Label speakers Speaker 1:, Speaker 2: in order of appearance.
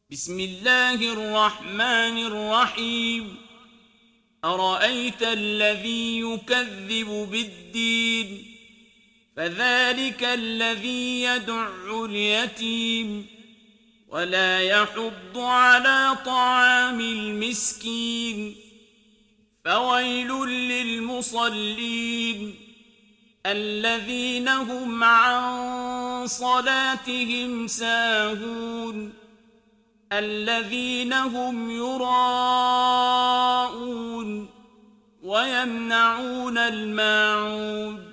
Speaker 1: بسم الله الرحمن الرحيم أرأيت الذي يكذب بالدين فذلك الذي يدع اليتيم ولا يحض على طعام المسكين فويل للمصلين الذين هم عن صلاتهم ساهون الذين هم يراءون ويمنعون الماعون